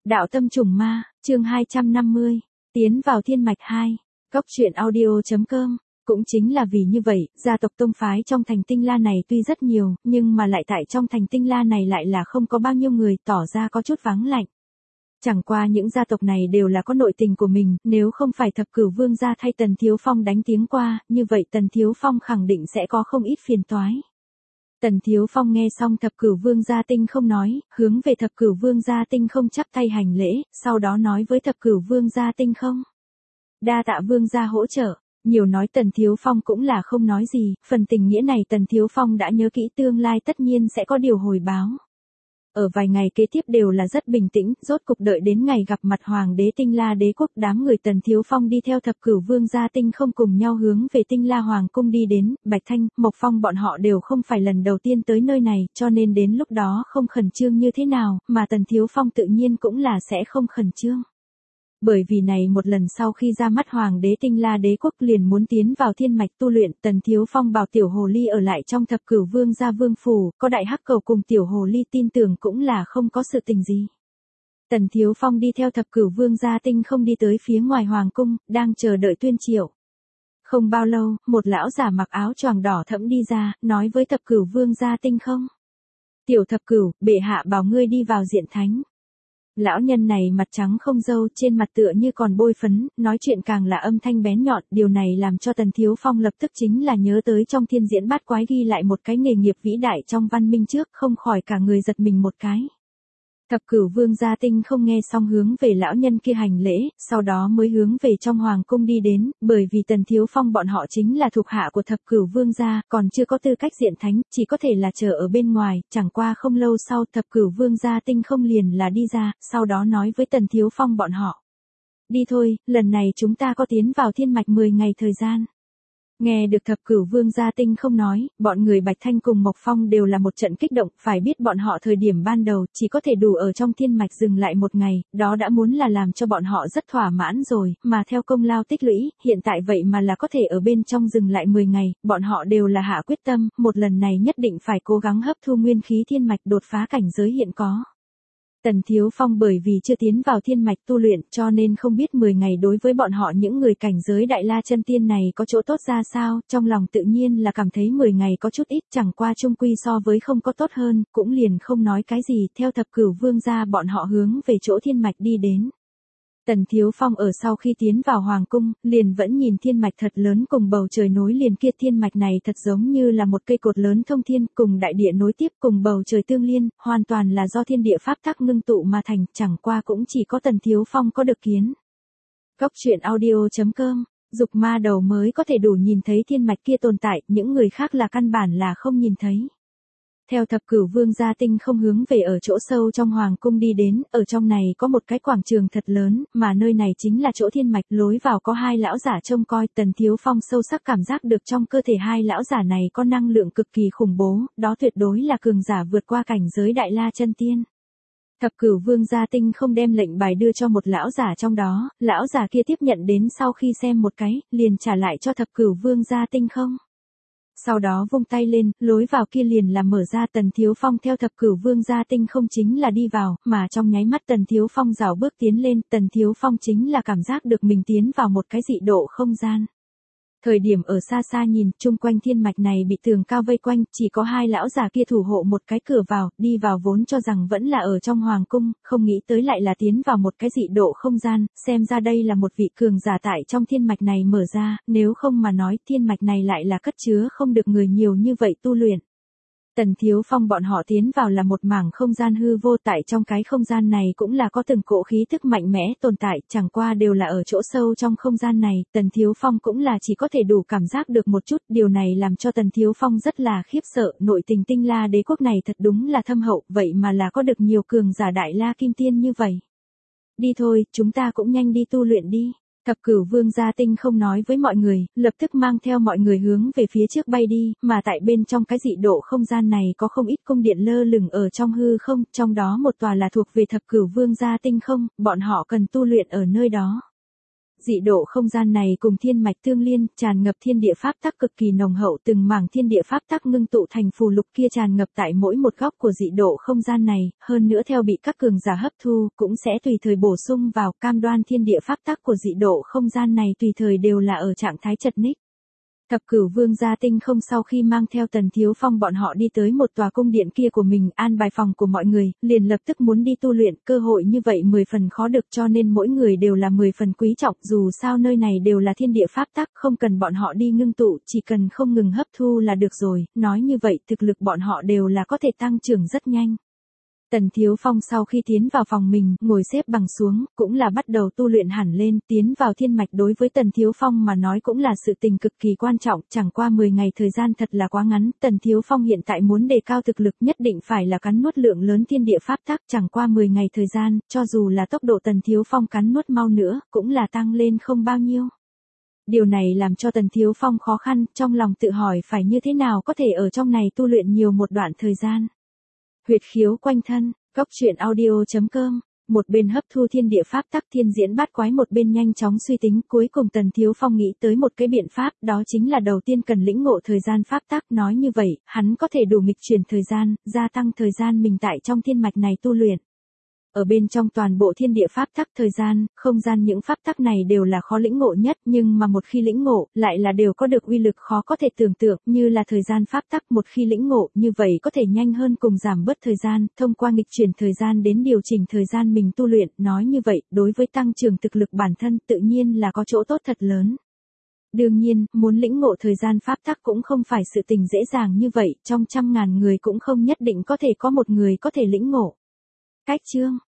Đạo tâm trùng ma, chương 250, tiến vào thiên mạch 2, Cốc truyện audio.com. Cũng chính là vì như vậy, gia tộc tông phái trong thành Tinh La này tuy rất nhiều, nhưng mà lại tại trong thành Tinh La này lại là không có bao nhiêu người, tỏ ra có chút vắng lạnh. Chẳng qua những gia tộc này đều là có nội tình của mình, nếu không phải Thập Cửu Vương gia thay Tần Thiếu Phong đánh tiếng qua, như vậy Tần Thiếu Phong khẳng định sẽ có không ít phiền toái. Tần Thiếu Phong nghe xong Thập Cửu Vương gia Tinh không nói, hướng về Thập Cửu Vương gia Tinh không chắp tay hành lễ, sau đó nói với Thập Cửu Vương gia Tinh không: đa tạ Vương gia hỗ trợ. Nhiều nói Tần Thiếu Phong cũng là không nói gì, phần tình nghĩa này Tần Thiếu Phong đã nhớ kỹ, tương lai tất nhiên sẽ có điều hồi báo. Ở vài ngày kế tiếp đều là rất bình tĩnh, rốt cục đợi đến ngày gặp mặt Hoàng đế Tinh La đế quốc, đám người Tần Thiếu Phong đi theo Thập Cửu Vương gia Tinh không cùng nhau hướng về Tinh La Hoàng cung đi đến. Bạch Thanh, Mộc Phong bọn họ đều không phải lần đầu tiên tới nơi này, cho nên đến lúc đó không khẩn trương như thế nào, mà Tần Thiếu Phong tự nhiên cũng là sẽ không khẩn trương. Bởi vì này một lần sau khi ra mắt Hoàng đế Tinh La đế quốc liền muốn tiến vào thiên mạch tu luyện, Tần Thiếu Phong bảo Tiểu Hồ Ly ở lại trong Thập Cửu Vương gia vương phủ, có Đại Hắc Cầu cùng Tiểu Hồ Ly tin tưởng cũng là không có sự tình gì. Tần Thiếu Phong đi theo Thập Cửu Vương gia Tinh không đi tới phía ngoài hoàng cung, đang chờ đợi tuyên triệu. Không bao lâu, một lão giả mặc áo choàng đỏ thẫm đi ra, nói với Thập Cửu Vương gia Tinh không: Tiểu Thập Cửu, bệ hạ bảo ngươi đi vào diện thánh. Lão nhân này mặt trắng không râu, trên mặt tựa như còn bôi phấn, nói chuyện càng là âm thanh bén nhọn, điều này làm cho Tần Thiếu Phong lập tức chính là nhớ tới trong Thiên Diễn Bát Quái ghi lại một cái nghề nghiệp vĩ đại trong văn minh trước, không khỏi cả người giật mình một cái. Thập Cửu Vương gia Tinh không nghe xong hướng về lão nhân kia hành lễ, sau đó mới hướng về trong hoàng cung đi đến, bởi vì Tần Thiếu Phong bọn họ chính là thuộc hạ của Thập Cửu Vương gia, còn chưa có tư cách diện thánh, chỉ có thể là chờ ở bên ngoài. Chẳng qua không lâu sau Thập Cửu Vương gia Tinh không liền là đi ra, sau đó nói với Tần Thiếu Phong bọn họ: đi thôi, lần này chúng ta có tiến vào thiên mạch 10 ngày thời gian. Nghe được Thập Cửu Vương gia Tinh không nói, bọn người Bạch Thanh cùng Mộc Phong đều là một trận kích động, phải biết bọn họ thời điểm ban đầu chỉ có thể đủ ở trong thiên mạch dừng lại một ngày, đó đã muốn là làm cho bọn họ rất thỏa mãn rồi, mà theo công lao tích lũy, hiện tại vậy mà là có thể ở bên trong dừng lại 10 ngày, bọn họ đều là hạ quyết tâm, một lần này nhất định phải cố gắng hấp thu nguyên khí thiên mạch, đột phá cảnh giới hiện có. Tần Thiếu Phong bởi vì chưa tiến vào thiên mạch tu luyện cho nên không biết 10 ngày đối với bọn họ những người cảnh giới Đại La chân tiên này có chỗ tốt ra sao, trong lòng tự nhiên là cảm thấy 10 ngày có chút ít, chẳng qua chung quy so với không có tốt hơn, cũng liền không nói cái gì, theo Thập Cửu Vương gia bọn họ hướng về chỗ thiên mạch đi đến. Tần Thiếu Phong ở sau khi tiến vào hoàng cung, liền vẫn nhìn thiên mạch thật lớn cùng bầu trời nối liền kia, thiên mạch này thật giống như là một cây cột lớn thông thiên, cùng đại địa nối tiếp, cùng bầu trời tương liên, hoàn toàn là do thiên địa pháp tắc ngưng tụ mà thành, chẳng qua cũng chỉ có Tần Thiếu Phong có được kiến. Cốc truyện audio.com, dục ma đầu mới có thể đủ nhìn thấy thiên mạch kia tồn tại, những người khác là căn bản là không nhìn thấy. Theo Thập Cửu Vương gia Tinh không hướng về ở chỗ sâu trong hoàng cung đi đến, ở trong này có một cái quảng trường thật lớn, mà nơi này chính là chỗ thiên mạch, lối vào có hai lão giả trông coi. Tần Thiếu Phong sâu sắc cảm giác được trong cơ thể hai lão giả này có năng lượng cực kỳ khủng bố, đó tuyệt đối là cường giả vượt qua cảnh giới Đại La chân tiên. Thập Cửu Vương gia Tinh không đem lệnh bài đưa cho một lão giả trong đó, lão giả kia tiếp nhận đến sau khi xem một cái, liền trả lại cho Thập Cửu Vương gia Tinh không. Sau đó vung tay lên, lối vào kia liền là mở ra. Tần Thiếu Phong theo Thập Cửu Vương gia Tinh không chính là đi vào, mà trong nháy mắt Tần Thiếu Phong rảo bước tiến lên, Tần Thiếu Phong chính là cảm giác được mình tiến vào một cái dị độ không gian. Thời điểm ở xa xa nhìn, chung quanh thiên mạch này bị tường cao vây quanh, chỉ có hai lão già kia thủ hộ một cái cửa vào, đi vào vốn cho rằng vẫn là ở trong hoàng cung, không nghĩ tới lại là tiến vào một cái dị độ không gian, xem ra đây là một vị cường giả tại trong thiên mạch này mở ra, nếu không mà nói thiên mạch này lại là cất chứa không được người nhiều như vậy tu luyện. Tần Thiếu Phong bọn họ tiến vào là một mảng không gian hư vô, tại trong cái không gian này cũng là có từng cỗ khí thức mạnh mẽ tồn tại, chẳng qua đều là ở chỗ sâu trong không gian này, Tần Thiếu Phong cũng là chỉ có thể đủ cảm giác được một chút, điều này làm cho Tần Thiếu Phong rất là khiếp sợ, nội tình Tinh La đế quốc này thật đúng là thâm hậu, vậy mà là có được nhiều cường giả Đại La kim tiên như vậy. Đi thôi, chúng ta cũng nhanh đi tu luyện đi. Thập Cửu Vương gia Tinh không nói với mọi người, lập tức mang theo mọi người hướng về phía trước bay đi, mà tại bên trong cái dị độ không gian này có không ít cung điện lơ lửng ở trong hư không, trong đó một tòa là thuộc về Thập Cửu Vương gia Tinh không, bọn họ cần tu luyện ở nơi đó. Dị độ không gian này cùng thiên mạch tương liên, tràn ngập thiên địa pháp tắc cực kỳ nồng hậu, từng mảng thiên địa pháp tắc ngưng tụ thành phù lục kia tràn ngập tại mỗi một góc của dị độ không gian này, hơn nữa theo bị các cường giả hấp thu, cũng sẽ tùy thời bổ sung vào, cam đoan thiên địa pháp tắc của dị độ không gian này tùy thời đều là ở trạng thái chật ních. Thập Cửu Vương gia tinh không sau khi mang theo Tần Thiếu Phong bọn họ đi tới một tòa cung điện kia của mình, an bài phòng của mọi người, liền lập tức muốn đi tu luyện, cơ hội như vậy 10 phần khó được, cho nên mỗi người đều là 10 phần quý trọng, dù sao nơi này đều là thiên địa pháp tắc, không cần bọn họ đi ngưng tụ, chỉ cần không ngừng hấp thu là được rồi, nói như vậy thực lực bọn họ đều là có thể tăng trưởng rất nhanh. Tần Thiếu Phong sau khi tiến vào phòng mình, ngồi xếp bằng xuống, cũng là bắt đầu tu luyện hẳn lên, tiến vào thiên mạch đối với Tần Thiếu Phong mà nói cũng là sự tình cực kỳ quan trọng, chẳng qua 10 ngày thời gian thật là quá ngắn, Tần Thiếu Phong hiện tại muốn đề cao thực lực nhất định phải là cắn nuốt lượng lớn thiên địa pháp tắc, chẳng qua 10 ngày thời gian, cho dù là tốc độ Tần Thiếu Phong cắn nuốt mau nữa, cũng là tăng lên không bao nhiêu. Điều này làm cho Tần Thiếu Phong khó khăn, trong lòng tự hỏi phải như thế nào có thể ở trong này tu luyện nhiều một đoạn thời gian. Huyệt khiếu quanh thân, góc truyện audio.com, một bên hấp thu thiên địa pháp tắc thiên diễn bát quái, một bên nhanh chóng suy tính, cuối cùng Tần Thiếu Phong nghĩ tới một cái biện pháp, đó chính là đầu tiên cần lĩnh ngộ thời gian pháp tắc, nói như vậy, hắn có thể đủ nghịch chuyển thời gian, gia tăng thời gian mình tại trong thiên mạch này tu luyện. Ở bên trong toàn bộ thiên địa pháp tắc thời gian, không gian những pháp tắc này đều là khó lĩnh ngộ nhất, nhưng mà một khi lĩnh ngộ, lại là đều có được uy lực khó có thể tưởng tượng, như là thời gian pháp tắc một khi lĩnh ngộ, như vậy có thể nhanh hơn cùng giảm bớt thời gian, thông qua nghịch chuyển thời gian đến điều chỉnh thời gian mình tu luyện, nói như vậy, đối với tăng trưởng thực lực bản thân tự nhiên là có chỗ tốt thật lớn. Đương nhiên, muốn lĩnh ngộ thời gian pháp tắc cũng không phải sự tình dễ dàng như vậy, trong 100.000 người cũng không nhất định có thể có một người có thể lĩnh ngộ. Cách chương